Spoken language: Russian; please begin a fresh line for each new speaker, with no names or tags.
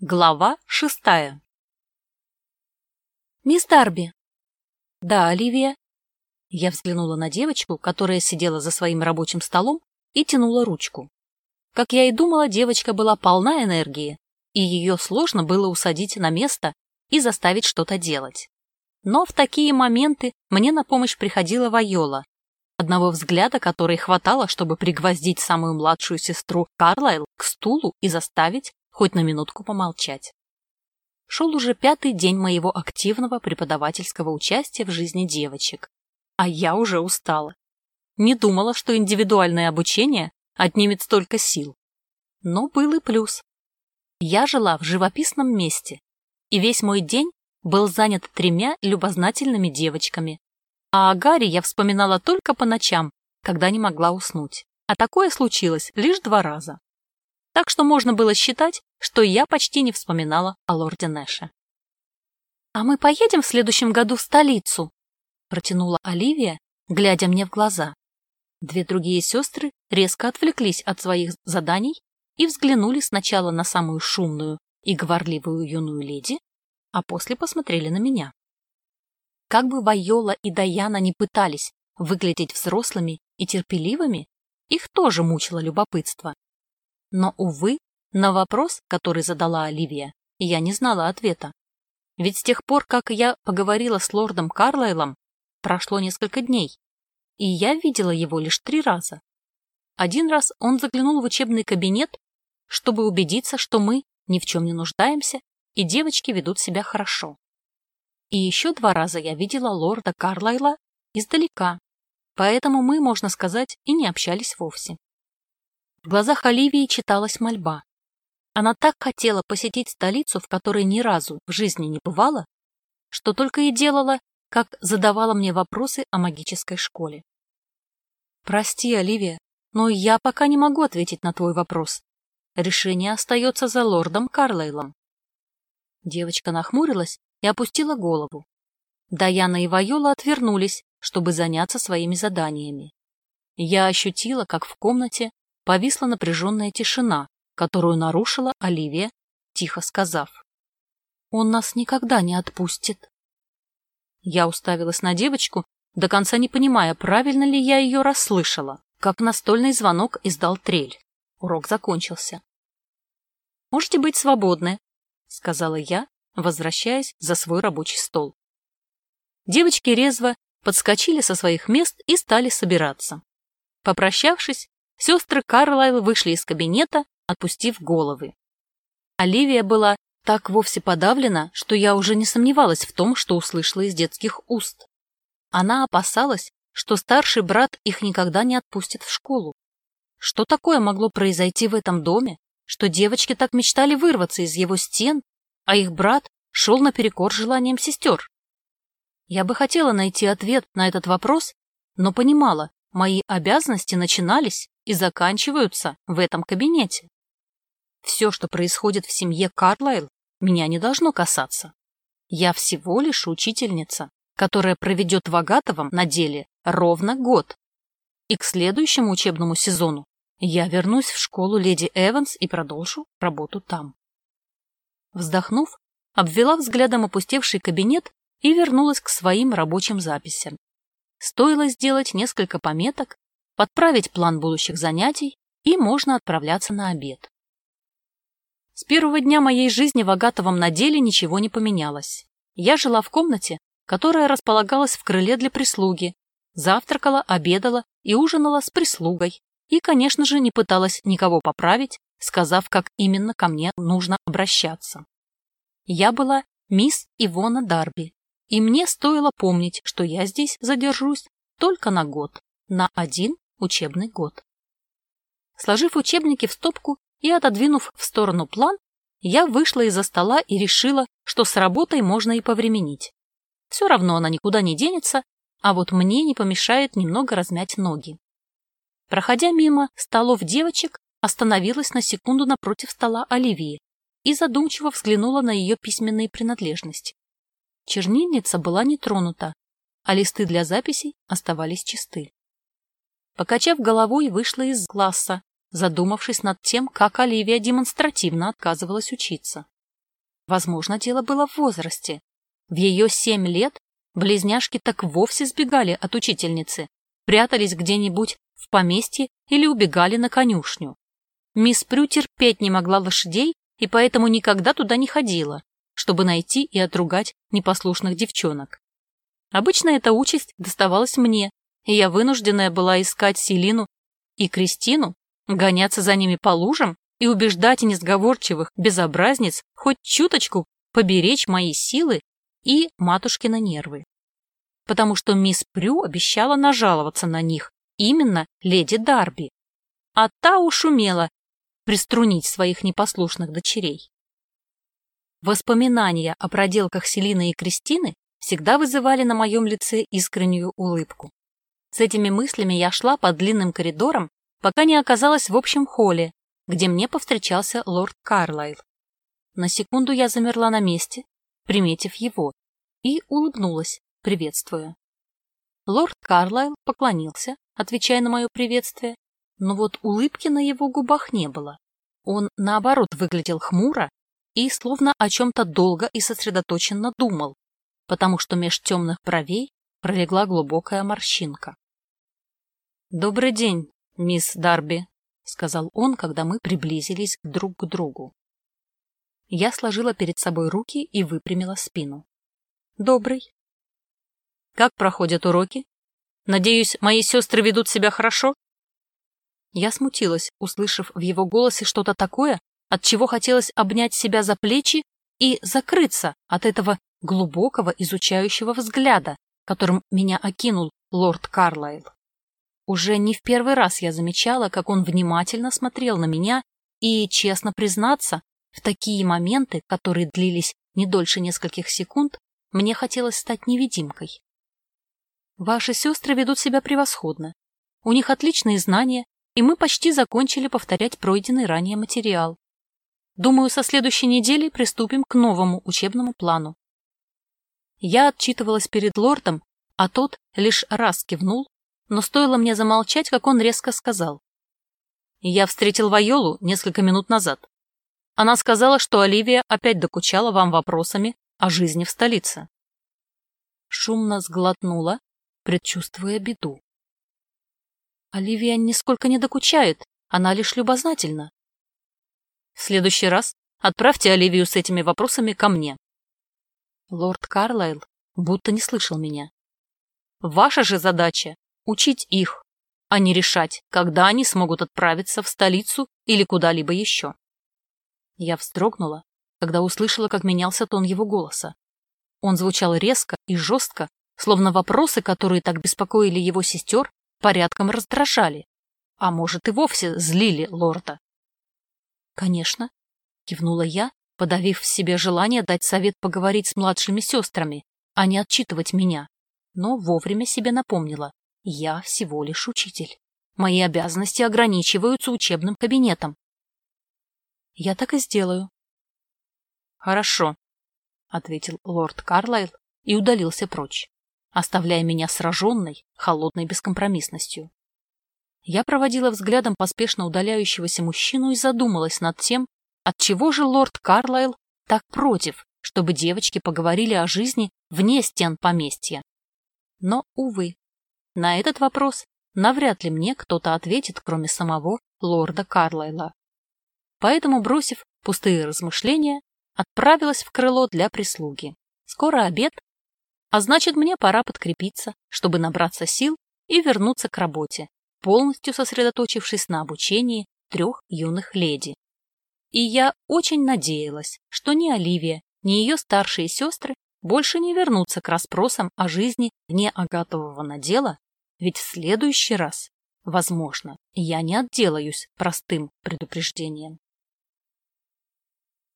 Глава 6. «Мисс Дарби!» «Да, Оливия?» Я взглянула на девочку, которая сидела за своим рабочим столом и тянула ручку. Как я и думала, девочка была полна энергии, и ее сложно было усадить на место и заставить что-то делать. Но в такие моменты мне на помощь приходила Вайола, одного взгляда которой хватало, чтобы пригвоздить самую младшую сестру Карлайл к стулу и заставить хоть на минутку помолчать. Шел уже 5-й день моего активного преподавательского участия в жизни девочек, а я уже устала. Не думала, что индивидуальное обучение отнимет столько сил. Но был и плюс. Я жила в живописном месте, и весь мой день был занят 3 любознательными девочками, а о Гарри я вспоминала только по ночам, когда не могла уснуть, а такое случилось лишь 2 раза. Так что можно было считать, что я почти не вспоминала о лорде Нэше. «А мы поедем в следующем году в столицу?» — протянула Оливия, глядя мне в глаза. 2 другие сестры резко отвлеклись от своих заданий и взглянули сначала на самую шумную и говорливую юную леди, а после посмотрели на меня. Как бы Вайола и Даяна не пытались выглядеть взрослыми и терпеливыми, их тоже мучило любопытство. Но, увы, на вопрос, который задала Оливия, я не знала ответа. Ведь с тех пор, как я поговорила с лордом Карлайлом, прошло несколько дней, и я видела его лишь 3 раза. 1 раз он заглянул в учебный кабинет, чтобы убедиться, что мы ни в чем не нуждаемся и девочки ведут себя хорошо. И еще 2 раза я видела лорда Карлайла издалека, поэтому мы, можно сказать, и не общались вовсе. В глазах Оливии читалась мольба. Она так хотела посетить столицу, в которой ни разу в жизни не бывала, что только и делала, как задавала мне вопросы о магической школе. «Прости, Оливия, но я пока не могу ответить на твой вопрос. Решение остается за лордом Карлайлом». Девочка нахмурилась и опустила голову. Даяна и Вайола отвернулись, чтобы заняться своими заданиями. Я ощутила, как в комнате повисла напряженная тишина, которую нарушила Оливия, тихо сказав: «Он нас никогда не отпустит». Я уставилась на девочку, до конца не понимая, правильно ли я ее расслышала, как настольный звонок издал трель. Урок закончился. «Можете быть свободны», — сказала я, возвращаясь за свой рабочий стол. Девочки резво подскочили со своих мест и стали собираться. Попрощавшись, сестры Карлайл вышли из кабинета, отпустив головы. Оливия была так вовсе подавлена, что я уже не сомневалась в том, что услышала из детских уст. Она опасалась, что старший брат их никогда не отпустит в школу. Что такое могло произойти в этом доме, что девочки так мечтали вырваться из его стен, а их брат шел наперекор желаниям сестер? Я бы хотела найти ответ на этот вопрос, но понимала, мои обязанности начинались и заканчиваются в этом кабинете. Все, что происходит в семье Карлайл, меня не должно касаться. Я всего лишь учительница, которая проведет в Агатовом на деле ровно год. И к следующему учебному сезону я вернусь в школу леди Эванс и продолжу работу там. Вздохнув, обвела взглядом опустевший кабинет и вернулась к своим рабочим записям. Стоило сделать несколько пометок, подправить план будущих занятий, и можно отправляться на обед. С первого дня моей жизни в Агатовом наделе ничего не поменялось. Я жила в комнате, которая располагалась в крыле для прислуги, завтракала, обедала и ужинала с прислугой, и, конечно же, не пыталась никого поправить, сказав, как именно ко мне нужно обращаться. Я была мисс Ивона Дарби, и мне стоило помнить, что я здесь задержусь только на год, на 1 учебный год. Сложив учебники в стопку и отодвинув в сторону план, я вышла из-за стола и решила, что с работой можно и повременить. Все равно она никуда не денется, а вот мне не помешает немного размять ноги. Проходя мимо столов девочек, остановилась на секунду напротив стола Оливии и задумчиво взглянула на ее письменные принадлежности. Чернильница была не тронута, а листы для записей оставались чисты. Покачав головой, вышла из класса, задумавшись над тем, как Оливия демонстративно отказывалась учиться. Возможно, дело было в возрасте. В ее 7 лет близняшки так вовсе сбегали от учительницы, прятались где-нибудь в поместье или убегали на конюшню. Мисс Прю терпеть не могла лошадей и поэтому никогда туда не ходила, чтобы найти и отругать непослушных девчонок. Обычно эта участь доставалась мне, и я вынужденная была искать Селину и Кристину, гоняться за ними по лужам и убеждать несговорчивых безобразниц хоть чуточку поберечь мои силы и матушкины нервы. Потому что мисс Прю обещала нажаловаться на них, именно леди Дарби, а та уж умела приструнить своих непослушных дочерей. Воспоминания о проделках Селины и Кристины всегда вызывали на моем лице искреннюю улыбку. С этими мыслями я шла по длинным коридорам, пока не оказалась в общем холле, где мне повстречался лорд Карлайл. На секунду я замерла на месте, приметив его, и улыбнулась, приветствуя. Лорд Карлайл поклонился, отвечая на мое приветствие, но вот улыбки на его губах не было. Он, наоборот, выглядел хмуро и словно о чем-то долго и сосредоточенно думал, потому что меж темных бровей пролегла глубокая морщинка. «Добрый день, мисс Дарби», — сказал он, когда мы приблизились друг к другу. Я сложила перед собой руки и выпрямила спину. «Добрый». «Как проходят уроки? Надеюсь, мои сестры ведут себя хорошо?» Я смутилась, услышав в его голосе что-то такое, от чего хотелось обнять себя за плечи и закрыться от этого глубокого изучающего взгляда, которым меня окинул лорд Карлайл. Уже не в первый раз я замечала, как он внимательно смотрел на меня, и, честно признаться, в такие моменты, которые длились не дольше нескольких секунд, мне хотелось стать невидимкой. «Ваши сестры ведут себя превосходно. У них отличные знания, и мы почти закончили повторять пройденный ранее материал. Думаю, со следующей недели приступим к новому учебному плану». Я отчитывалась перед лордом, а тот лишь раз кивнул, но стоило мне замолчать, как он резко сказал. «Я встретил Вайолу несколько минут назад. Она сказала, что Оливия опять докучала вам вопросами о жизни в столице». Шумно сглотнула, предчувствуя беду. «Оливия нисколько не докучает, она лишь любознательна». «В следующий раз отправьте Оливию с этими вопросами ко мне». Лорд Карлайл будто не слышал меня. «Ваша же задача — учить их, а не решать, когда они смогут отправиться в столицу или куда-либо еще». Я вздрогнула, когда услышала, как менялся тон его голоса. Он звучал резко и жестко, словно вопросы, которые так беспокоили его сестер, порядком раздражали, а может и вовсе злили лорда. «Конечно», — кивнула я, подавив в себе желание дать совет поговорить с младшими сестрами, а не отчитывать меня, но вовремя себе напомнила: я всего лишь учитель. Мои обязанности ограничиваются учебным кабинетом. «Я так и сделаю». «Хорошо», — ответил лорд Карлайл и удалился прочь, оставляя меня сраженной, холодной бескомпромиссностью. Я проводила взглядом поспешно удаляющегося мужчину и задумалась над тем, отчего же лорд Карлайл так против, чтобы девочки поговорили о жизни вне стен поместья. Но, увы, на этот вопрос навряд ли мне кто-то ответит, кроме самого лорда Карлайла. Поэтому, бросив пустые размышления, отправилась в крыло для прислуги. Скоро обед, а значит, мне пора подкрепиться, чтобы набраться сил и вернуться к работе, полностью сосредоточившись на обучении 3 юных леди. И я очень надеялась, что ни Оливия, ни ее старшие сестры больше не вернутся к расспросам о жизни вне агатового надела, ведь в следующий раз, возможно, я не отделаюсь простым предупреждением.